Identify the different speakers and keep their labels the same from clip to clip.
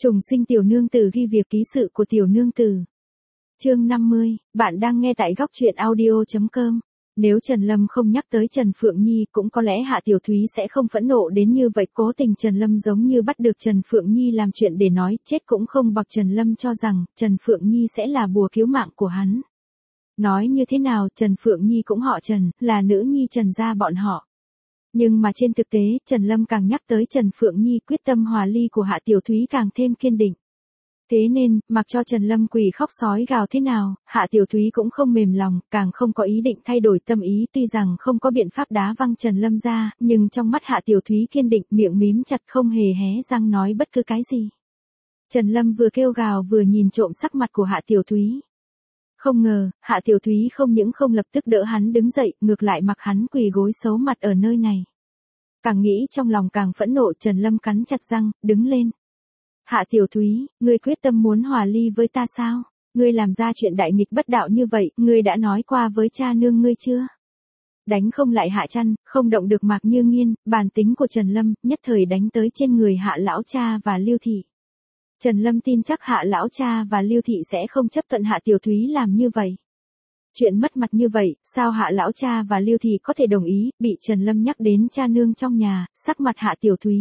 Speaker 1: Trùng sinh tiểu nương tử ghi việc ký sự của tiểu nương tử. Chương 50, bạn đang nghe tại góc truyện audio.com. Nếu Trần Lâm không nhắc tới Trần Phượng Nhi cũng có lẽ Hạ Tiểu Thúy sẽ không phẫn nộ đến như vậy. Cố tình Trần Lâm giống như bắt được Trần Phượng Nhi làm chuyện để nói, chết cũng không bạc. Trần Lâm cho rằng Trần Phượng Nhi sẽ là bùa cứu mạng của hắn. Nói như thế nào Trần Phượng Nhi cũng họ Trần, là nữ nhi Trần gia bọn họ. Nhưng mà trên thực tế, Trần Lâm càng nhắc tới Trần Phượng Nhi, quyết tâm hòa ly của Hạ Tiểu Thúy càng thêm kiên định. Thế nên, mặc cho Trần Lâm quỷ khóc sói gào thế nào, Hạ Tiểu Thúy cũng không mềm lòng, càng không có ý định thay đổi tâm ý. Tuy rằng không có biện pháp đá văng Trần Lâm ra, nhưng trong mắt Hạ Tiểu Thúy kiên định, miệng mím chặt không hề hé răng nói bất cứ cái gì. Trần Lâm vừa kêu gào vừa nhìn trộm sắc mặt của Hạ Tiểu Thúy. Không ngờ, Hạ Tiểu Thúy không những không lập tức đỡ hắn đứng dậy, ngược lại mặc hắn quỳ gối xấu mặt ở nơi này. Càng nghĩ trong lòng càng phẫn nộ. Trần Lâm cắn chặt răng, đứng lên. Hạ Tiểu Thúy, ngươi quyết tâm muốn hòa ly với ta sao? Ngươi làm ra chuyện đại nghịch bất đạo như vậy, ngươi đã nói qua với cha nương ngươi chưa? Đánh không lại Hạ Chăn, không động được Mạc Như Nghiên. Bản tính của Trần Lâm nhất thời đánh tới trên người Hạ lão cha và Lưu thị. Trần Lâm tin chắc Hạ lão cha và Lưu thị sẽ không chấp thuận Hạ Tiểu Thúy làm như vậy. Chuyện mất mặt như vậy, sao Hạ lão cha và Lưu thị có thể đồng ý? Bị Trần Lâm nhắc đến cha nương trong nhà, sắc mặt Hạ Tiểu Thúy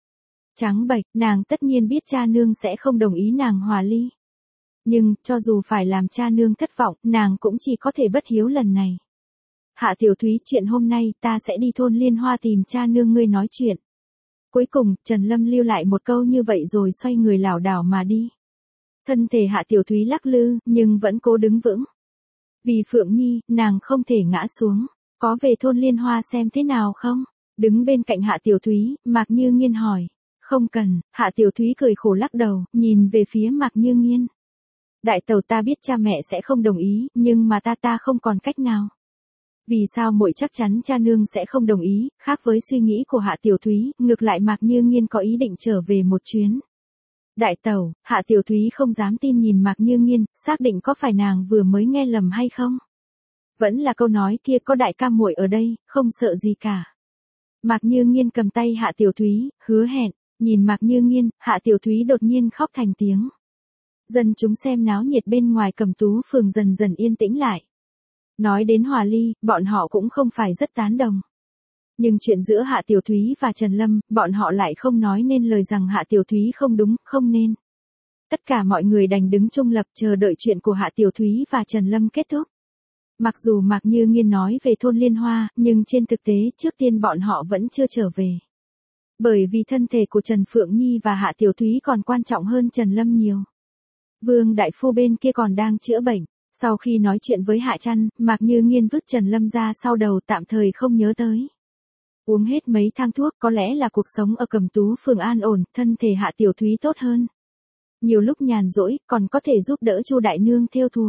Speaker 1: trắng bệch. Nàng tất nhiên biết cha nương sẽ không đồng ý nàng hòa ly. Nhưng, cho dù phải làm cha nương thất vọng, nàng cũng chỉ có thể bất hiếu lần này. Hạ Tiểu Thúy, chuyện hôm nay ta sẽ đi thôn Liên Hoa tìm cha nương ngươi nói chuyện. Cuối cùng, Trần Lâm lưu lại một câu như vậy rồi xoay người lảo đảo mà đi. Thân thể Hạ Tiểu Thúy lắc lư, nhưng vẫn cố đứng vững. Vì Phượng Nhi, nàng không thể ngã xuống. Có về thôn Liên Hoa xem thế nào không? Đứng bên cạnh Hạ Tiểu Thúy, Mạc Như Nghiên hỏi. Không cần. Hạ Tiểu Thúy cười khổ lắc đầu, nhìn về phía Mạc Như Nghiên. Đại tẩu, ta biết cha mẹ sẽ không đồng ý, nhưng mà ta không còn cách nào. Vì sao muội chắc chắn cha nương sẽ không đồng ý? Khác với suy nghĩ của Hạ Tiểu Thúy, ngược lại Mạc Như Nghiên có ý định trở về một chuyến. Đại tẩu, Hạ Tiểu Thúy không dám tin nhìn Mạc Như Nghiên, xác định có phải nàng vừa mới nghe lầm hay không? Vẫn là câu nói kia, có đại ca muội ở đây, không sợ gì cả. Mạc Như Nghiên cầm tay Hạ Tiểu Thúy, hứa hẹn. Nhìn Mạc Như Nghiên, Hạ Tiểu Thúy đột nhiên khóc thành tiếng. Dân chúng xem náo nhiệt bên ngoài Cẩm Tú phường dần dần yên tĩnh lại. Nói đến hòa ly, bọn họ cũng không phải rất tán đồng. Nhưng chuyện giữa Hạ Tiểu Thúy và Trần Lâm, bọn họ lại không nói nên lời rằng Hạ Tiểu Thúy không đúng, không nên. Tất cả mọi người đành đứng trung lập chờ đợi chuyện của Hạ Tiểu Thúy và Trần Lâm kết thúc. Mặc dù Mạc Như Nghiên nói về thôn Liên Hoa, nhưng trên thực tế trước tiên bọn họ vẫn chưa trở về. Bởi vì thân thể của Trần Phượng Nhi và Hạ Tiểu Thúy còn quan trọng hơn Trần Lâm nhiều. Vương đại phu bên kia còn đang chữa bệnh. Sau khi nói chuyện với Hạ Chăn, Mạc Như Nghiên vứt Trần Lâm ra sau đầu, tạm thời không nhớ tới. Uống hết mấy thang thuốc, có lẽ là cuộc sống ở Cẩm Tú phường an ổn, thân thể Hạ Tiểu Thúy tốt hơn. Nhiều lúc nhàn rỗi, còn có thể giúp đỡ Chu đại nương thêu thùa.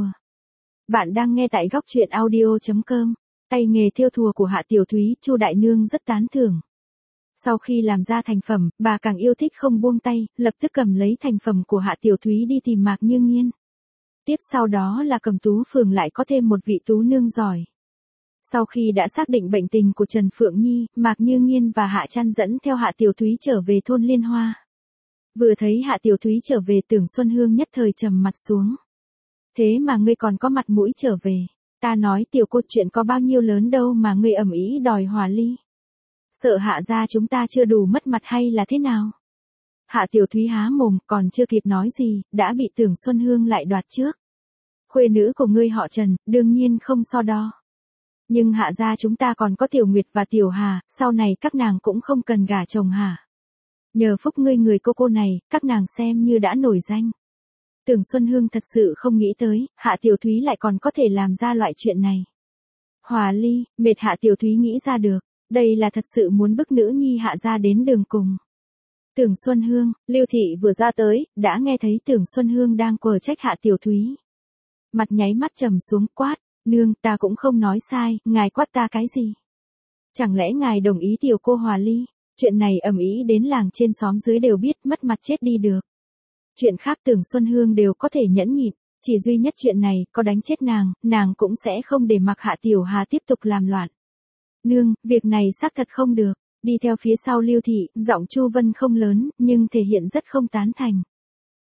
Speaker 1: Bạn đang nghe tại góc truyện audio.com. Tay nghề thêu thùa của Hạ Tiểu Thúy, Chu đại nương rất tán thưởng. Sau khi làm ra thành phẩm, bà càng yêu thích không buông tay, lập tức cầm lấy thành phẩm của Hạ Tiểu Thúy đi tìm Mạc Như Nghiên. Tiếp sau đó là Cẩm Tú phường lại có thêm một vị tú nương giỏi. Sau khi đã xác định bệnh tình của Trần Phượng Nhi, Mạc Như Nghiên và Hạ Chăn dẫn theo Hạ Tiểu Thúy trở về thôn Liên Hoa. Vừa thấy Hạ Tiểu Thúy trở về, Tưởng Xuân Hương nhất thời trầm mặt xuống. Thế mà ngươi còn có mặt mũi trở về. Ta nói tiểu cô, chuyện có bao nhiêu lớn đâu mà ngươi ầm ĩ đòi hòa ly. Sợ Hạ gia chúng ta chưa đủ mất mặt hay là thế nào? Hạ Tiểu Thúy há mồm, còn chưa kịp nói gì, đã bị Tưởng Xuân Hương lại đoạt trước. Khuê nữ của ngươi họ Trần, đương nhiên không so đo. Nhưng Hạ gia chúng ta còn có Tiểu Nguyệt và Tiểu Hà, sau này các nàng cũng không cần gả chồng hả? Nhờ phúc ngươi người cô này, các nàng xem như đã nổi danh. Tưởng Xuân Hương thật sự không nghĩ tới, Hạ Tiểu Thúy lại còn có thể làm ra loại chuyện này. Hòa ly, mệt Hạ Tiểu Thúy nghĩ ra được. Đây là thật sự muốn bức nữ nhi Hạ gia đến đường cùng. Tưởng Xuân Hương, Lưu thị vừa ra tới, đã nghe thấy Tưởng Xuân Hương đang quở trách Hạ Tiểu Thúy. Mặt nháy mắt trầm xuống, quát, nương, ta cũng không nói sai, ngài quát ta cái gì? Chẳng lẽ ngài đồng ý tiểu cô hòa ly? Chuyện này ầm ĩ đến làng trên xóm dưới đều biết, mất mặt chết đi được. Chuyện khác Tưởng Xuân Hương đều có thể nhẫn nhịn, chỉ duy nhất chuyện này, có đánh chết nàng cũng sẽ không để mặc Hạ Tiểu Hà tiếp tục làm loạn. Nương, việc này xác thật không được. Đi theo phía sau Lưu thị, giọng Chu Vân không lớn, nhưng thể hiện rất không tán thành.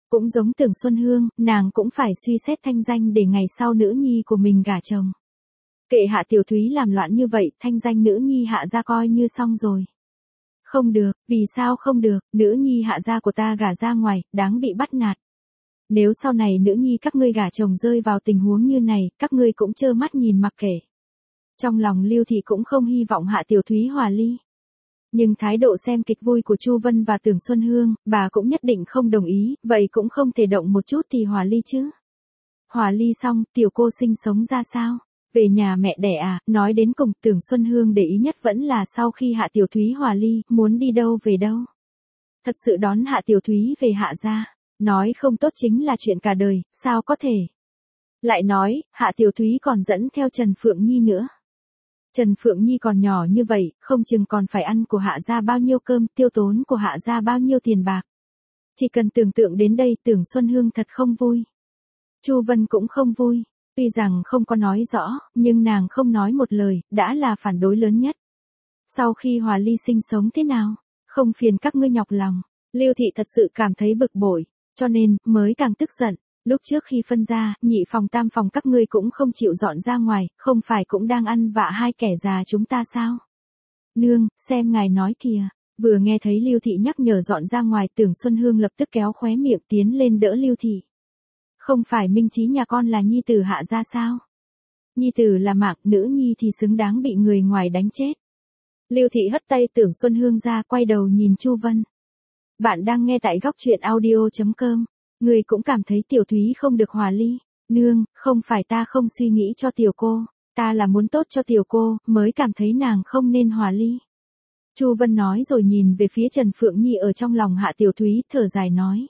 Speaker 1: Cũng giống Tưởng Xuân Hương, nàng cũng phải suy xét thanh danh để ngày sau nữ nhi của mình gả chồng. Kệ Hạ Tiểu Thúy làm loạn như vậy, thanh danh nữ nhi Hạ gia coi như xong rồi. Không được, vì sao không được, nữ nhi Hạ gia của ta gả ra ngoài, đáng bị bắt nạt. Nếu sau này nữ nhi các ngươi gả chồng rơi vào tình huống như này, các ngươi cũng trơ mắt nhìn mặc kệ. Trong lòng Lưu Thị cũng không hy vọng Hạ Tiểu Thúy hòa ly. Nhưng thái độ xem kịch vui của Chu Vân và Tưởng Xuân Hương, bà cũng nhất định không đồng ý, vậy cũng không thể động một chút thì hòa ly chứ. Hòa ly xong, tiểu cô sinh sống ra sao? Về nhà mẹ đẻ à, nói đến cùng Tưởng Xuân Hương để ý nhất vẫn là sau khi Hạ Tiểu Thúy hòa ly, muốn đi đâu về đâu. Thật sự đón Hạ Tiểu Thúy về Hạ gia, nói không tốt chính là chuyện cả đời, sao có thể. Lại nói, Hạ Tiểu Thúy còn dẫn theo Trần Phượng Nhi nữa. Trần Phượng Nhi còn nhỏ như vậy, không chừng còn phải ăn của Hạ gia bao nhiêu cơm, tiêu tốn của Hạ gia bao nhiêu tiền bạc. Chỉ cần tưởng tượng đến đây, Tưởng Xuân Hương thật không vui. Chu Vân cũng không vui, tuy rằng không có nói rõ, nhưng nàng không nói một lời, đã là phản đối lớn nhất. Sau khi hòa ly sinh sống thế nào, không phiền các ngươi nhọc lòng. Lưu Thị thật sự cảm thấy bực bội, cho nên, mới càng tức giận. Lúc trước khi phân ra, nhị phòng tam phòng các ngươi cũng không chịu dọn ra ngoài, không phải cũng đang ăn vạ hai kẻ già chúng ta sao? Nương, xem ngài nói kìa. Vừa nghe thấy Lưu Thị nhắc nhở dọn ra ngoài, Tưởng Xuân Hương lập tức kéo khóe miệng tiến lên đỡ Lưu Thị. Không phải Minh Chí nhà con là nhi tử Hạ gia sao? Nhi tử là mạng, nữ nhi thì xứng đáng bị người ngoài đánh chết. Lưu Thị hất tay Tưởng Xuân Hương ra, quay đầu nhìn Chu Vân. Bạn đang nghe tại góc truyện audio.com. Người cũng cảm thấy Tiểu Thúy không được hòa ly. Nương, không phải ta không suy nghĩ cho tiểu cô, ta là muốn tốt cho tiểu cô, mới cảm thấy nàng không nên hòa ly. Chu Vân nói rồi nhìn về phía Trần Phượng Nhi ở trong lòng Hạ Tiểu Thúy, thở dài nói.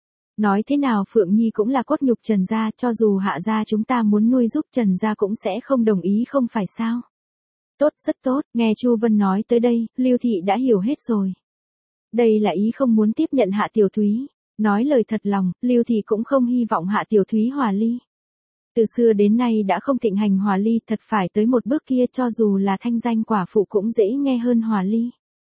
Speaker 1: Nói thế nào Phượng Nhi cũng là cốt nhục Trần gia, cho dù Hạ gia chúng ta muốn nuôi giúp Trần gia cũng sẽ không đồng ý không phải sao. Tốt, rất tốt, nghe Chu Vân nói tới đây, Lưu Thị đã hiểu hết rồi. Đây là ý không muốn tiếp nhận Hạ Tiểu Thúy. Nói lời thật lòng, Lưu Thị cũng không hy vọng Hạ Tiểu Thúy hòa ly. Từ xưa đến nay đã không thịnh hành hòa ly, thật phải tới một bước kia cho dù là thanh danh quả phụ cũng dễ nghe hơn hòa ly.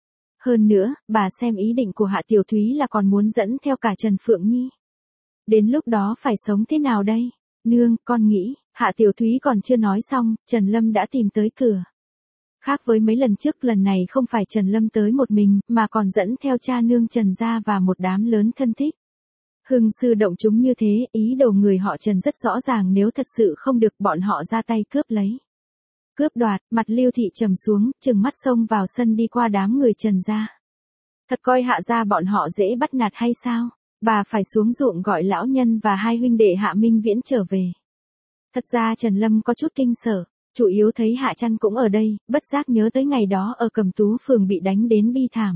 Speaker 1: Hơn nữa, bà xem ý định của Hạ Tiểu Thúy là còn muốn dẫn theo cả Trần Phượng Nhi. Đến lúc đó phải sống thế nào đây? Nương, con nghĩ, Hạ Tiểu Thúy còn chưa nói xong, Trần Lâm đã tìm tới cửa. Khác với mấy lần trước, lần này không phải Trần Lâm tới một mình, mà còn dẫn theo cha nương Trần gia và một đám lớn thân thích. Hưng sư động chúng như thế, ý đồ người họ Trần rất rõ ràng, nếu thật sự không được bọn họ ra tay cướp lấy. Cướp đoạt, mặt Lưu Thị trầm xuống, trừng mắt xông vào sân đi qua đám người Trần gia. Thật coi Hạ gia bọn họ dễ bắt nạt hay sao? Bà phải xuống ruộng gọi lão nhân và hai huynh đệ Hạ Minh Viễn trở về. Thật ra Trần Lâm có chút kinh sợ, chủ yếu thấy Hạ Trăn cũng ở đây, bất giác nhớ tới ngày đó ở Cẩm Tú phường bị đánh đến bi thảm.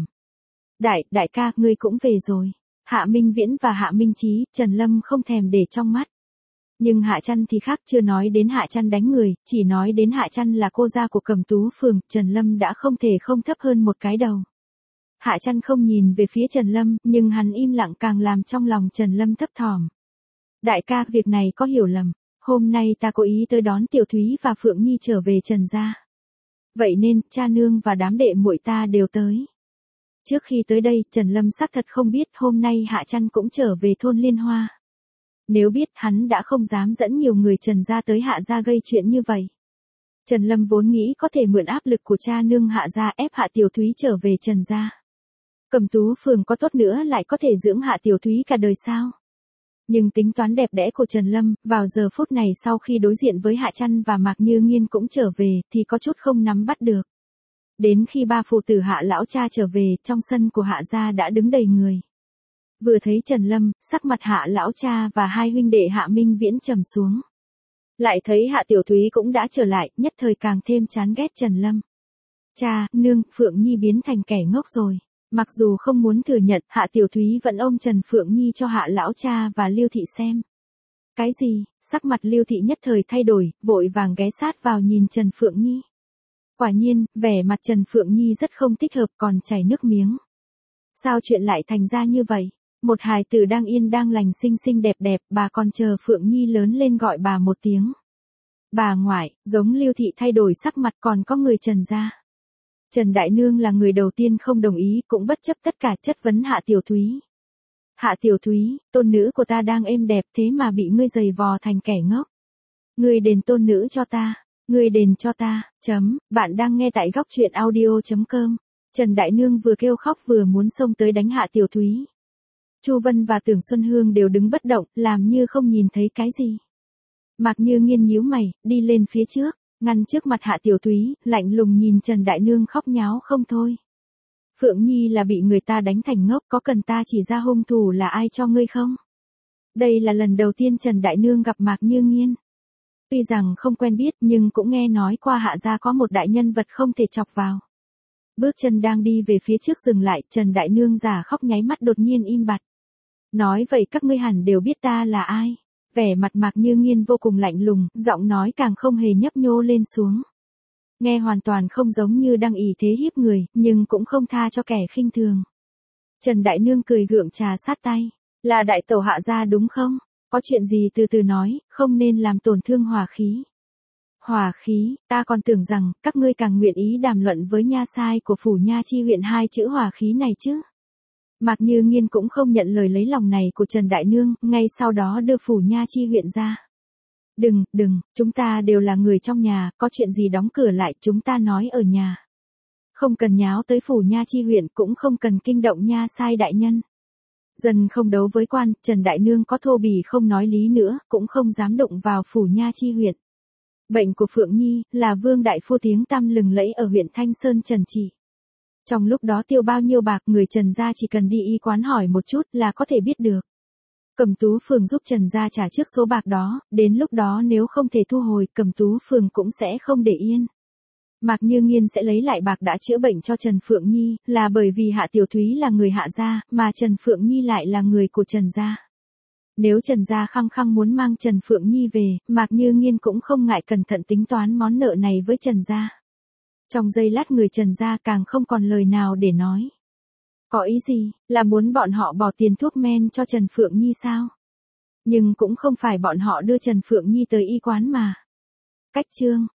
Speaker 1: Đại ca, ngươi cũng về rồi. Hạ Minh Viễn và Hạ Minh Chí, Trần Lâm không thèm để trong mắt. Nhưng Hạ Trăn thì khác, chưa nói đến Hạ Trăn đánh người, chỉ nói đến Hạ Trăn là cô gia của Cẩm Tú phường, Trần Lâm đã không thể không thấp hơn một cái đầu. Hạ Trăn không nhìn về phía Trần Lâm, nhưng hắn im lặng càng làm trong lòng Trần Lâm thấp thỏm. Đại ca, việc này có hiểu lầm, hôm nay ta có ý tới đón Tiểu Thúy và Phượng Nhi trở về Trần gia. Vậy nên, cha nương và đám đệ muội ta đều tới. Trước khi tới đây, Trần Lâm xác thật không biết hôm nay Hạ Trăn cũng trở về thôn Liên Hoa. Nếu biết, hắn đã không dám dẫn nhiều người Trần gia tới Hạ gia gây chuyện như vậy. Trần Lâm vốn nghĩ có thể mượn áp lực của cha nương Hạ gia ép Hạ Tiểu Thúy trở về Trần gia. Cẩm Tú phường có tốt nữa lại có thể dưỡng Hạ Tiểu Thúy cả đời sao? Nhưng tính toán đẹp đẽ của Trần Lâm, vào giờ phút này sau khi đối diện với Hạ Trăn và Mạc Như Nghiên cũng trở về, thì có chút không nắm bắt được. Đến khi ba phụ tử Hạ lão cha trở về, trong sân của Hạ gia đã đứng đầy người. Vừa thấy Trần Lâm, sắc mặt Hạ lão cha và hai huynh đệ Hạ Minh Viễn trầm xuống. Lại thấy Hạ Tiểu Thúy cũng đã trở lại, nhất thời càng thêm chán ghét Trần Lâm. Cha, nương, Phượng Nhi biến thành kẻ ngốc rồi. Mặc dù không muốn thừa nhận, Hạ Tiểu Thúy vẫn ôm Trần Phượng Nhi cho Hạ lão cha và Lưu Thị xem. Cái gì? Sắc mặt Lưu Thị nhất thời thay đổi, vội vàng ghé sát vào nhìn Trần Phượng Nhi. Quả nhiên, vẻ mặt Trần Phượng Nhi rất không thích hợp, còn chảy nước miếng. Sao chuyện lại thành ra như vậy? Một hài tử đang yên đang lành xinh xinh đẹp đẹp, bà còn chờ Phượng Nhi lớn lên gọi bà một tiếng. Bà ngoại, giống Lưu Thị thay đổi sắc mặt, còn có người Trần gia. Trần Đại Nương là người đầu tiên không đồng ý, cũng bất chấp tất cả chất vấn Hạ Tiểu Thúy. Hạ Tiểu Thúy, tôn nữ của ta đang êm đẹp thế mà bị ngươi giày vò thành kẻ ngốc. Ngươi đền tôn nữ cho ta. Ngươi đền cho ta. Bạn đang nghe tại góc truyện audio.com. Trần Đại Nương vừa kêu khóc vừa muốn xông tới đánh Hạ Tiểu Thúy. Chu Vân và Tưởng Xuân Hương đều đứng bất động, làm như không nhìn thấy cái gì. Mạc Như Nghiên nhíu mày, đi lên phía trước, ngăn trước mặt Hạ Tiểu Thúy, lạnh lùng nhìn Trần Đại Nương khóc nháo không thôi. Phượng Nhi là bị người ta đánh thành ngốc, có cần ta chỉ ra hung thủ là ai cho ngươi không? Đây là lần đầu tiên Trần Đại Nương gặp Mạc Như Nghiên. Tuy rằng không quen biết nhưng cũng nghe nói qua Hạ gia có một đại nhân vật không thể chọc vào. Bước chân đang đi về phía trước dừng lại, Trần Đại Nương giả khóc nháy mắt đột nhiên im bặt. Nói vậy các ngươi hẳn đều biết ta là ai. Vẻ mặt Mạc Như Nghiên vô cùng lạnh lùng, giọng nói càng không hề nhấp nhô lên xuống. Nghe hoàn toàn không giống như đang ỷ thế hiếp người, nhưng cũng không tha cho kẻ khinh thường. Trần Đại Nương cười gượng trà sát tay. Là đại tẩu Hạ gia đúng không? Có chuyện gì từ từ nói, không nên làm tổn thương hòa khí. Hòa khí, ta còn tưởng rằng, các ngươi càng nguyện ý đàm luận với nha sai của phủ Nha Chi huyện hai chữ hòa khí này chứ. Mạc Như Nghiên cũng không nhận lời lấy lòng này của Trần Đại Nương, ngay sau đó đưa phủ Nha Chi huyện ra. Đừng, chúng ta đều là người trong nhà, có chuyện gì đóng cửa lại, chúng ta nói ở nhà. Không cần nháo tới phủ Nha Chi huyện, cũng không cần kinh động nha sai đại nhân. Dân không đấu với quan, Trần Đại Nương có thô bỉ không nói lý nữa, cũng không dám động vào phủ Nha Chi huyện. Bệnh của Phượng Nhi, là Vương đại phu tiếng tăm lừng lẫy ở huyện Thanh Sơn Trần trị. Trong lúc đó tiêu bao nhiêu bạc, người Trần gia chỉ cần đi y quán hỏi một chút là có thể biết được. Cẩm Tú Phường giúp Trần gia trả trước số bạc đó, đến lúc đó nếu không thể thu hồi, Cẩm Tú Phường cũng sẽ không để yên. Mạc Như Nghiên sẽ lấy lại bạc đã chữa bệnh cho Trần Phượng Nhi, là bởi vì Hạ Tiểu Thúy là người Hạ gia, mà Trần Phượng Nhi lại là người của Trần gia. Nếu Trần gia khăng khăng muốn mang Trần Phượng Nhi về, Mạc Như Nghiên cũng không ngại cẩn thận tính toán món nợ này với Trần gia. Trong giây lát người Trần gia càng không còn lời nào để nói. Có ý gì, là muốn bọn họ bỏ tiền thuốc men cho Trần Phượng Nhi sao? Nhưng cũng không phải bọn họ đưa Trần Phượng Nhi tới y quán mà. Cách chương